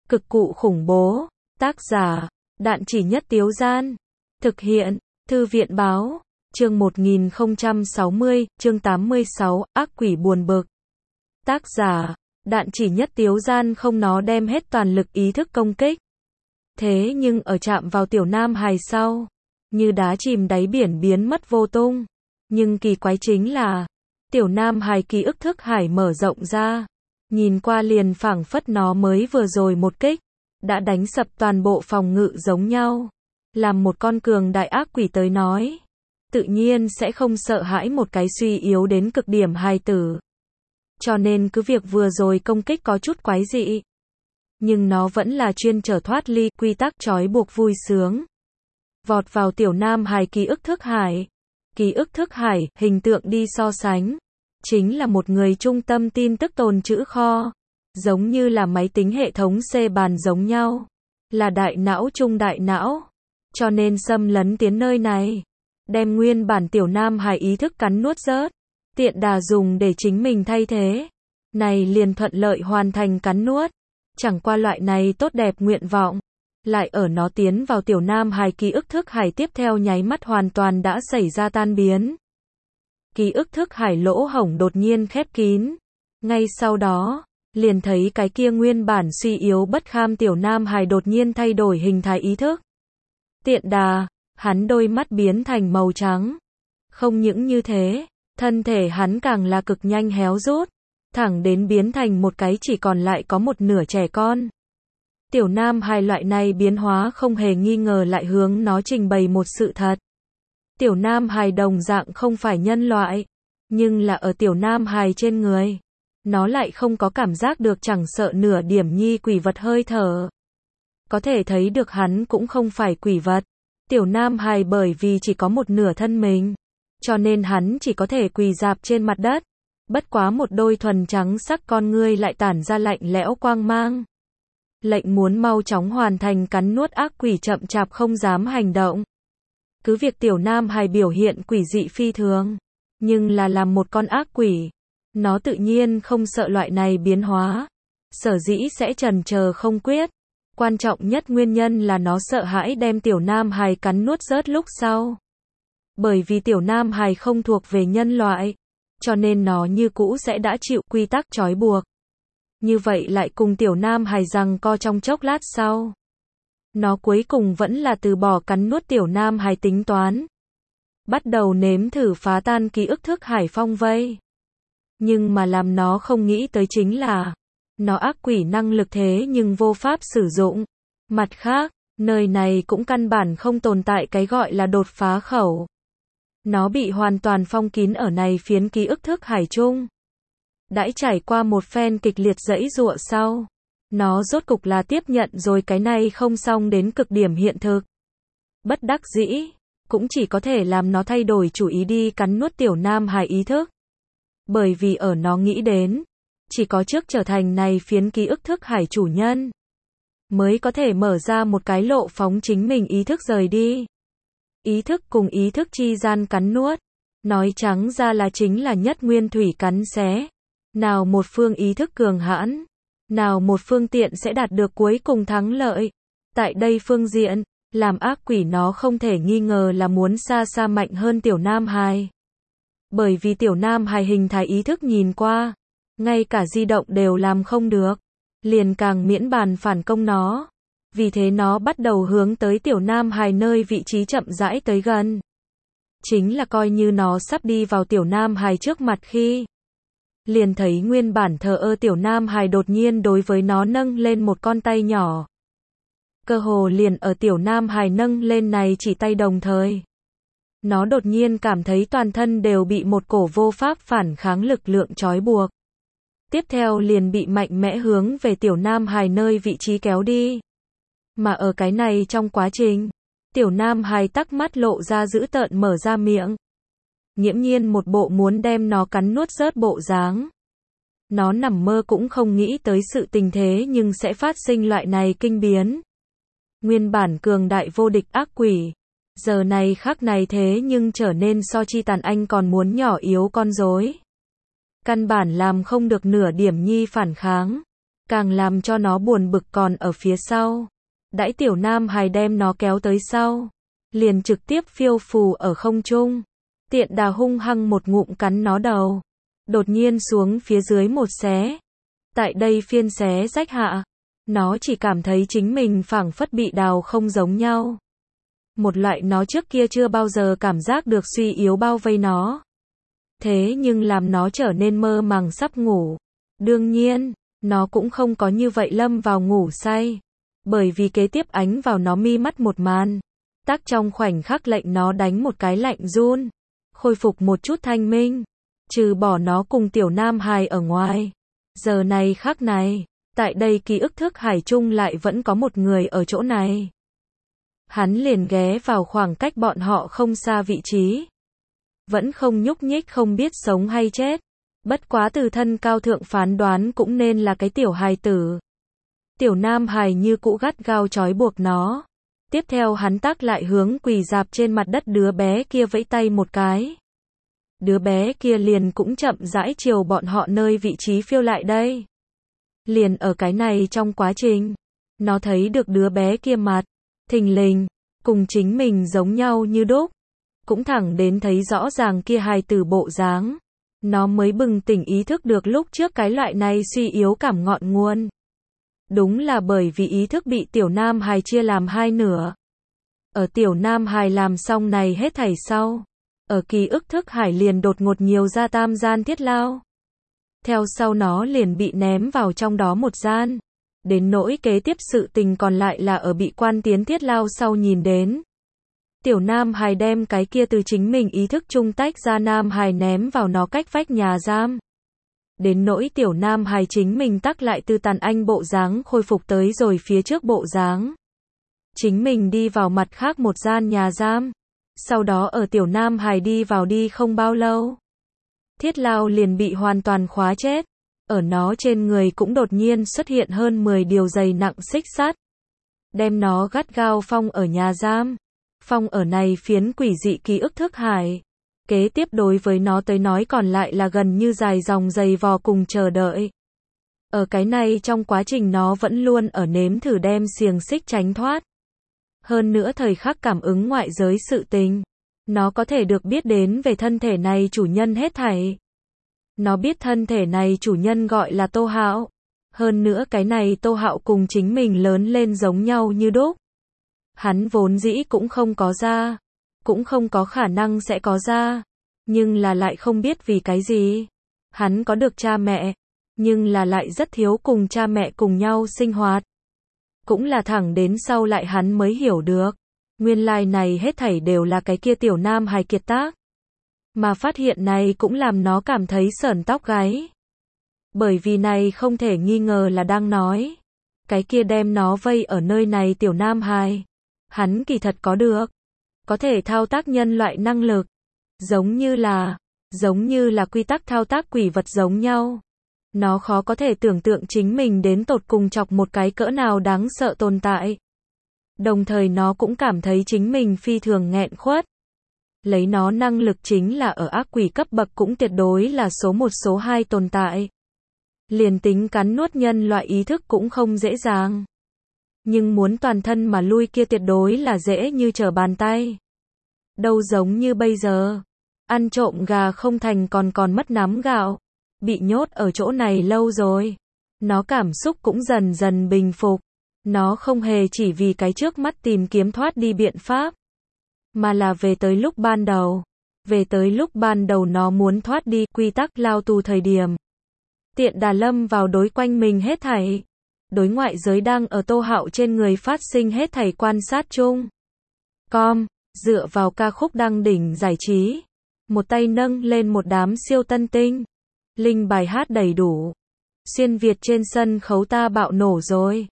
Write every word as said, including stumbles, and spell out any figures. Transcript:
Cực cụ khủng bố. Tác giả, Đạn Chỉ Nhất Tiếu Gian. Thực hiện, Thư viện báo. Chương một nghìn không trăm sáu mươi, chương tám mươi sáu, ác quỷ buồn bực. Tác giả, Đạn Chỉ Nhất Tiếu Gian không nó đem hết toàn lực ý thức công kích. Thế nhưng ở chạm vào tiểu nam hài sau, như đá chìm đáy biển biến mất vô tung. Nhưng kỳ quái chính là, tiểu nam hài ký ức thức hải mở rộng ra. Nhìn qua liền phảng phất nó mới vừa rồi một kích, đã đánh sập toàn bộ phòng ngự giống nhau. Làm một con cường đại ác quỷ tới nói, tự nhiên sẽ không sợ hãi một cái suy yếu đến cực điểm hài tử. Cho nên cứ việc vừa rồi công kích có chút quái dị, nhưng nó vẫn là chuyên trở thoát ly quy tắc trói buộc vui sướng. Vọt vào tiểu nam hài ký ức thức hải. Ký ức thức hải, hình tượng đi so sánh, chính là một người trung tâm tin tức tồn trữ kho, giống như là máy tính hệ thống C bàn giống nhau, là đại não trung đại não. Cho nên xâm lấn tiến nơi này, đem nguyên bản tiểu nam hài ý thức cắn nuốt rớt, tiện đà dùng để chính mình thay thế. Này liền thuận lợi hoàn thành cắn nuốt. Chẳng qua loại này tốt đẹp nguyện vọng, lại ở nó tiến vào tiểu nam hài ký ức thức hải tiếp theo nháy mắt hoàn toàn đã xảy ra tan biến. Ký ức thức hải lỗ hổng đột nhiên khép kín. Ngay sau đó, liền thấy cái kia nguyên bản suy yếu bất kham tiểu nam hài đột nhiên thay đổi hình thái ý thức. Tiện đà, hắn đôi mắt biến thành màu trắng. Không những như thế, thân thể hắn càng là cực nhanh héo rút, thẳng đến biến thành một cái chỉ còn lại có một nửa trẻ con. Tiểu nam hài loại này biến hóa không hề nghi ngờ lại hướng nó trình bày một sự thật. Tiểu nam hài đồng dạng không phải nhân loại, nhưng là ở tiểu nam hài trên người, nó lại không có cảm giác được chẳng sợ nửa điểm nhi quỷ vật hơi thở. Có thể thấy được hắn cũng không phải quỷ vật. Tiểu nam hài bởi vì chỉ có một nửa thân mình, cho nên hắn chỉ có thể quỳ rạp trên mặt đất. Bất quá một đôi thuần trắng sắc con ngươi lại tản ra lạnh lẽo quang mang. Lệnh muốn mau chóng hoàn thành cắn nuốt ác quỷ chậm chạp không dám hành động. Cứ việc tiểu nam hài biểu hiện quỷ dị phi thường, nhưng là làm một con ác quỷ, nó tự nhiên không sợ loại này biến hóa. Sở dĩ sẽ chần chờ không quyết. Quan trọng nhất nguyên nhân là nó sợ hãi đem tiểu nam hài cắn nuốt rớt lúc sau. Bởi vì tiểu nam hài không thuộc về nhân loại, cho nên nó như cũ sẽ đã chịu quy tắc trói buộc. Như vậy lại cùng tiểu nam hài giằng co trong chốc lát sau. Nó cuối cùng vẫn là từ bỏ cắn nuốt tiểu nam hài tính toán. Bắt đầu nếm thử phá tan ký ức thức hải phong vây. Nhưng mà làm nó không nghĩ tới chính là, nó ác quỷ năng lực thế nhưng vô pháp sử dụng. Mặt khác, nơi này cũng căn bản không tồn tại cái gọi là đột phá khẩu. Nó bị hoàn toàn phong kín ở này phiến ký ức thức hải chung. Đãi trải qua một phen kịch liệt giãy giụa sau, nó rốt cục là tiếp nhận rồi cái này không xong đến cực điểm hiện thực. Bất đắc dĩ, cũng chỉ có thể làm nó thay đổi chủ ý đi cắn nuốt tiểu nam hài ý thức. Bởi vì ở nó nghĩ đến, chỉ có trước trở thành này phiến ký ức thức hải chủ nhân, mới có thể mở ra một cái lộ phóng chính mình ý thức rời đi. Ý thức cùng ý thức chi gian cắn nuốt, nói trắng ra là chính là nhất nguyên thủy cắn xé. Nào một phương ý thức cường hãn, nào một phương tiện sẽ đạt được cuối cùng thắng lợi. Tại đây phương diện, làm ác quỷ nó không thể nghi ngờ là muốn xa xa mạnh hơn tiểu nam hài. Bởi vì tiểu nam hài hình thái ý thức nhìn qua, ngay cả di động đều làm không được, liền càng miễn bàn phản công nó. Vì thế nó bắt đầu hướng tới tiểu nam hài nơi vị trí chậm rãi tới gần. Chính là coi như nó sắp đi vào tiểu nam hài trước mặt khi, liền thấy nguyên bản thờ ơ tiểu nam hài đột nhiên đối với nó nâng lên một con tay nhỏ. Cơ hồ liền ở tiểu nam hài nâng lên này chỉ tay đồng thời, nó đột nhiên cảm thấy toàn thân đều bị một cổ vô pháp phản kháng lực lượng trói buộc. Tiếp theo liền bị mạnh mẽ hướng về tiểu nam hài nơi vị trí kéo đi. Mà ở cái này trong quá trình, tiểu nam hài tắc mắt lộ ra dữ tợn mở ra miệng. Nghiễm nhiên một bộ muốn đem nó cắn nuốt rớt bộ dáng. Nó nằm mơ cũng không nghĩ tới sự tình thế nhưng sẽ phát sinh loại này kinh biến. Nguyên bản cường đại vô địch ác quỷ, giờ này khắc này thế nhưng trở nên so chi tàn anh còn muốn nhỏ yếu con rối. Căn bản làm không được nửa điểm nhi phản kháng. Càng làm cho nó buồn bực còn ở phía sau. Đãi tiểu nam hài đem nó kéo tới sau, liền trực tiếp phiêu phù ở không trung. Tiện đà hung hăng một ngụm cắn nó đầu. Đột nhiên xuống phía dưới một xé. Tại đây phiên xé rách hạ, nó chỉ cảm thấy chính mình phảng phất bị đào không giống nhau. Một loại nó trước kia chưa bao giờ cảm giác được suy yếu bao vây nó. Thế nhưng làm nó trở nên mơ màng sắp ngủ. Đương nhiên, nó cũng không có như vậy lâm vào ngủ say. Bởi vì kế tiếp ánh vào nó mi mắt một màn. Tác trong khoảnh khắc lệnh nó đánh một cái lạnh run. Khôi phục một chút thanh minh. Trừ bỏ nó cùng tiểu nam hài ở ngoài. Giờ này khắc này, tại đây ký ức thức hải chung lại vẫn có một người ở chỗ này. Hắn liền ghé vào khoảng cách bọn họ không xa vị trí. Vẫn không nhúc nhích không biết sống hay chết. Bất quá từ thân cao thượng phán đoán cũng nên là cái tiểu hài tử. Tiểu nam hài như cũ gắt gao trói buộc nó. Tiếp theo hắn tác lại hướng quỳ dạp trên mặt đất đứa bé kia vẫy tay một cái. Đứa bé kia liền cũng chậm rãi chiều bọn họ nơi vị trí phiêu lại đây. Liền ở cái này trong quá trình, nó thấy được đứa bé kia mặt, thình lình, cùng chính mình giống nhau như đúc. Cũng thẳng đến thấy rõ ràng kia hài tử bộ dáng. Nó mới bừng tỉnh ý thức được lúc trước cái loại này suy yếu cảm ngọn nguồn. Đúng là bởi vì ý thức bị tiểu nam hài chia làm hai nửa. Ở tiểu nam hài làm xong này hết thảy sau. Ở ký ức thức hải liền đột ngột nhiều ra tam gian thiết lao. Theo sau nó liền bị ném vào trong đó một gian. Đến nỗi kế tiếp sự tình còn lại là ở bị quan tiến thiết lao sau nhìn đến. Tiểu nam hài đem cái kia từ chính mình ý thức trung tách ra nam hài ném vào nó cách vách nhà giam. Đến nỗi tiểu nam hài chính mình tắc lại từ tàn anh bộ dáng khôi phục tới rồi phía trước bộ dáng. Chính mình đi vào mặt khác một gian nhà giam. Sau đó ở tiểu nam hài đi vào đi không bao lâu. Thiết lao liền bị hoàn toàn khóa chết. Ở nó trên người cũng đột nhiên xuất hiện hơn mười điều dày nặng xích sắt. Đem nó gắt gao phong ở nhà giam. Phong ở này phiến quỷ dị ký ức thức hải. Kế tiếp đối với nó tới nói còn lại là gần như dài dòng dày vò cùng chờ đợi. Ở cái này trong quá trình nó vẫn luôn ở nếm thử đem xiềng xích tránh thoát. Hơn nữa thời khắc cảm ứng ngoại giới sự tình. Nó có thể được biết đến về thân thể này chủ nhân hết thảy. Nó biết thân thể này chủ nhân gọi là Tô Hạo. Hơn nữa cái này Tô Hạo cùng chính mình lớn lên giống nhau như đúc. Hắn vốn dĩ cũng không có ra. Cũng không có khả năng sẽ có ra. Nhưng là lại không biết vì cái gì. Hắn có được cha mẹ. Nhưng là lại rất thiếu cùng cha mẹ cùng nhau sinh hoạt. Cũng là thẳng đến sau lại hắn mới hiểu được. Nguyên lai này hết thảy đều là cái kia tiểu nam hài kiệt tác. Mà phát hiện này cũng làm nó cảm thấy sởn tóc gáy. Bởi vì này không thể nghi ngờ là đang nói. Cái kia đem nó vây ở nơi này tiểu nam hài. Hắn kỳ thật có được. Có thể thao tác nhân loại năng lực. Giống như là, giống như là quy tắc thao tác quỷ vật giống nhau. Nó khó có thể tưởng tượng chính mình đến tột cùng chọc một cái cỡ nào đáng sợ tồn tại. Đồng thời nó cũng cảm thấy chính mình phi thường nghẹn khuất. Lấy nó năng lực chính là ở ác quỷ cấp bậc cũng tuyệt đối là số một số hai tồn tại. Liền tính cắn nuốt nhân loại ý thức cũng không dễ dàng. Nhưng muốn toàn thân mà lui kia tuyệt đối là dễ như trở bàn tay. Đâu giống như bây giờ. Ăn trộm gà không thành còn còn mất nắm gạo. Bị nhốt ở chỗ này lâu rồi. Nó cảm xúc cũng dần dần bình phục. Nó không hề chỉ vì cái trước mắt tìm kiếm thoát đi biện pháp. Mà là về tới lúc ban đầu. Về tới lúc ban đầu nó muốn thoát đi quy tắc lao tù thời điểm. Tiện đà lâm vào đối quanh mình hết thảy. Đối ngoại giới đang ở Tô Hạo trên người phát sinh hết thảy quan sát chung. Com, dựa vào ca khúc đăng đỉnh giải trí. Một tay nâng lên một đám siêu tân tinh. Linh bài hát đầy đủ. Xuyên Việt trên sân khấu ta bạo nổ rồi.